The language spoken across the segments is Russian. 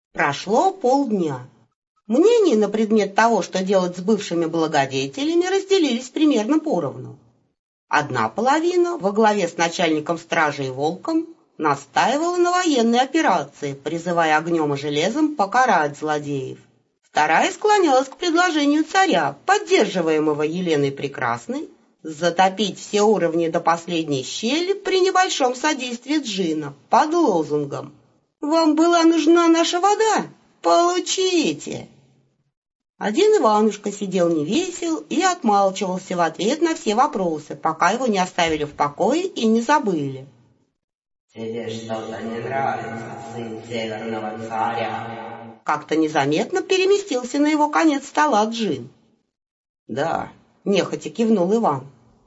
Прошло полдня. Мнения на предмет того, что делать с бывшими благодетелями, разделились примерно поровну. Одна половина, во главе с начальником стражи и Волком, настаивала на военной операции, призывая огнем и железом покарать злодеев. Вторая склонялась к предложению царя, поддерживаемого Еленой Прекрасной, затопить все уровни до последней щели при небольшом содействии Джина под лозунгом «Вам была нужна наша вода? Получите!». Один Иванушка сидел невесел и отмалчивался в ответ на все вопросы, пока его не оставили в покое и не забыли. «Тебе что-то не нравится, сын Северного царя?» Как-то незаметно переместился на его конец стола Джин. «Да», — нехотя кивнул Иван.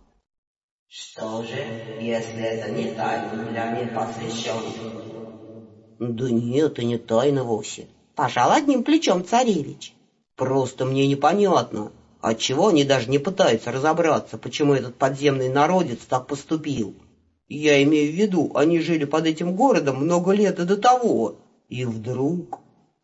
«Что же, если это не тайна для непосвященных?» «Да нет, и не тайна вовсе», — пожал одним плечом царевич. «Просто мне непонятно, отчего они даже не пытаются разобраться, почему этот подземный народец так поступил. Я имею в виду, они жили под этим городом много лет и до того, и вдруг...»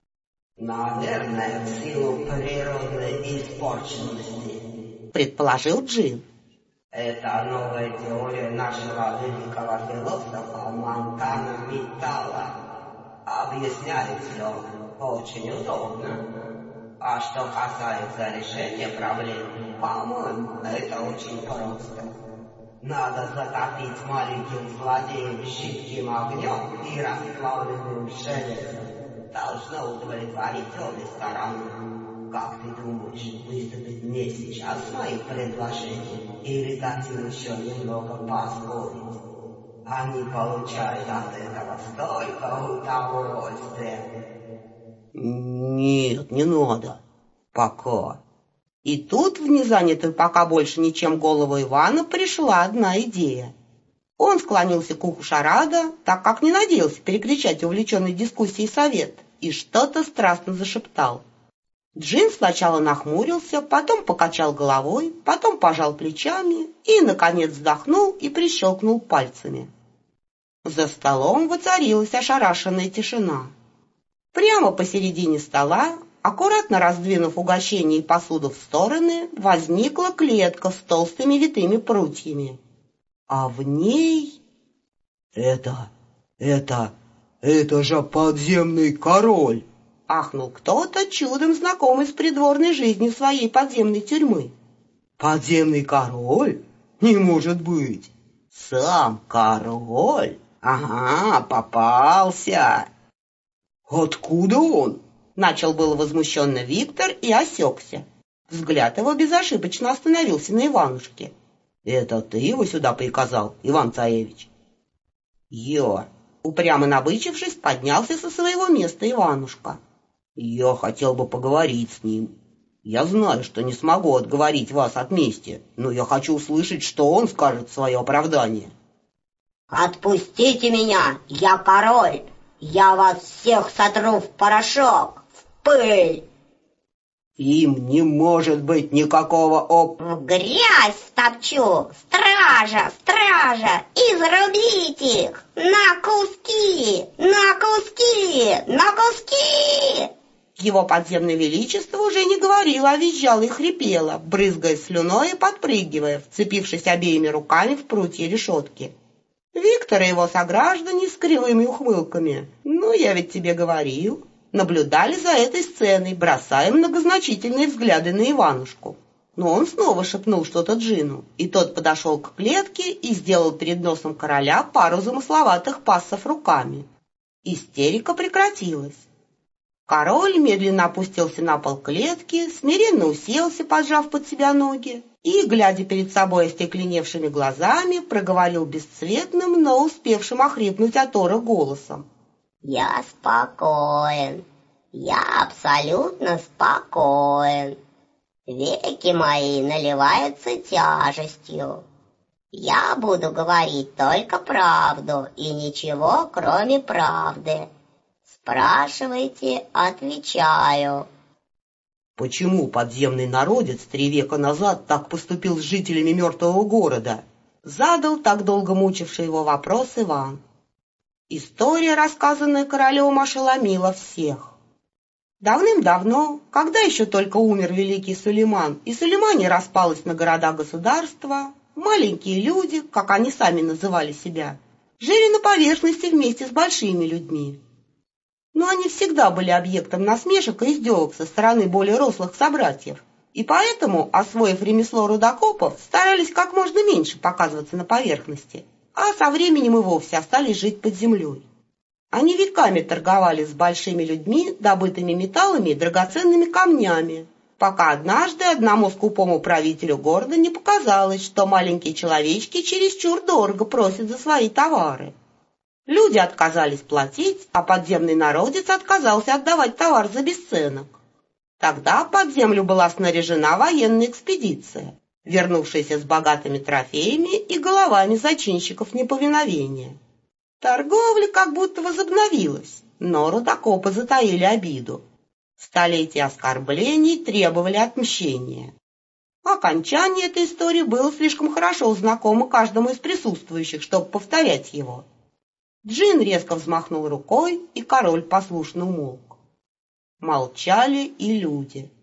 «Наверное, в силу природной испорченности», — предположил Джин. «Это новая теория нашего великого философа Монтана Миттала объясняет все очень удобно. А что касается решения проблемы, по-моему, это очень просто. Надо затопить маленьких злодеев жидким огнем и расплавленным железом. Должно удовлетворить обе стороны. Как ты думаешь, выступить мне сейчас с моим предложением или дать им еще немного поспорить? Они получают от этого столько удовольствия». «Нет, не надо. Пока». И тут в незанятую пока больше ничем голову Ивана пришла одна идея. Он склонился к уху Шарада, так как не надеялся перекричать увлеченной дискуссией совет, и что-то страстно зашептал. Джин сначала нахмурился, потом покачал головой, потом пожал плечами и, наконец, вздохнул и прищелкнул пальцами. За столом воцарилась ошарашенная тишина. Прямо посередине стола, аккуратно раздвинув угощение и посуду в стороны, возникла клетка с толстыми витыми прутьями. А в ней... Это же подземный король!» — ахнул кто-то, чудом знакомый с придворной жизнью своей подземной тюрьмы. «Подземный король? Не может быть! Сам король? Ага, попался!» «Откуда он?» — начал было возмущенно Виктор и осекся. Взгляд его безошибочно остановился на Иванушке. «Это ты его сюда приказал, Иван-царевич?» «Я», — упрямо набычившись, поднялся со своего места Иванушка. «Я хотел бы поговорить с ним. Я знаю, что не смогу отговорить вас от мести, но я хочу услышать, что он скажет в свое оправдание». «Отпустите меня, я король! Я вас всех сотру в порошок, в пыль!» «Им не может быть никакого «В грязь стопчу! Стража, стража! Изрубить их! На куски! На куски! На куски!» Его подземное величество уже не говорило, а визжало и хрипело, брызгая слюной и подпрыгивая, вцепившись обеими руками в прутья решетки. Виктор и его сограждане с кривыми ухмылками, «Ну, я ведь тебе говорил», наблюдали за этой сценой, бросая многозначительные взгляды на Иванушку. Но он снова шепнул что-то Джину, и тот подошел к клетке и сделал перед носом короля пару замысловатых пассов руками. Истерика прекратилась. Король медленно опустился на пол клетки, смиренно уселся, поджав под себя ноги, и, глядя перед собой остекленевшими глазами, проговорил бесцветным, но успевшим охрипнуть от ора голосом. «Я спокоен. Я абсолютно спокоен. Веки мои наливаются тяжестью. Я буду говорить только правду и ничего, кроме правды. Спрашивайте, отвечаю». «Почему подземный народец 3 века назад так поступил с жителями мертвого города?» — задал так долго мучивший его вопрос Иван. История, рассказанная королем, ошеломила всех. Давным-давно, когда еще только умер великий Сулейман, и Сулеймания распалась на города-государства, маленькие люди, как они сами называли себя, жили на поверхности вместе с большими людьми. Но они всегда были объектом насмешек и издевок со стороны более рослых собратьев, и поэтому, освоив ремесло рудокопов, старались как можно меньше показываться на поверхности, а со временем и вовсе остались жить под землей. Они веками торговали с большими людьми добытыми металлами и драгоценными камнями, пока однажды одному скупому правителю города не показалось, что маленькие человечки чересчур дорого просят за свои товары. Люди отказались платить, а подземный народец отказался отдавать товар за бесценок. Тогда под землю была снаряжена военная экспедиция, вернувшаяся с богатыми трофеями и головами зачинщиков неповиновения. Торговля как будто возобновилась, но рудокопы затаили обиду. Столетия оскорблений требовали отмщения. Окончание этой истории было слишком хорошо знакомо каждому из присутствующих, чтобы повторять его. Джин резко взмахнул рукой, и король послушно умолк. Молчали и люди.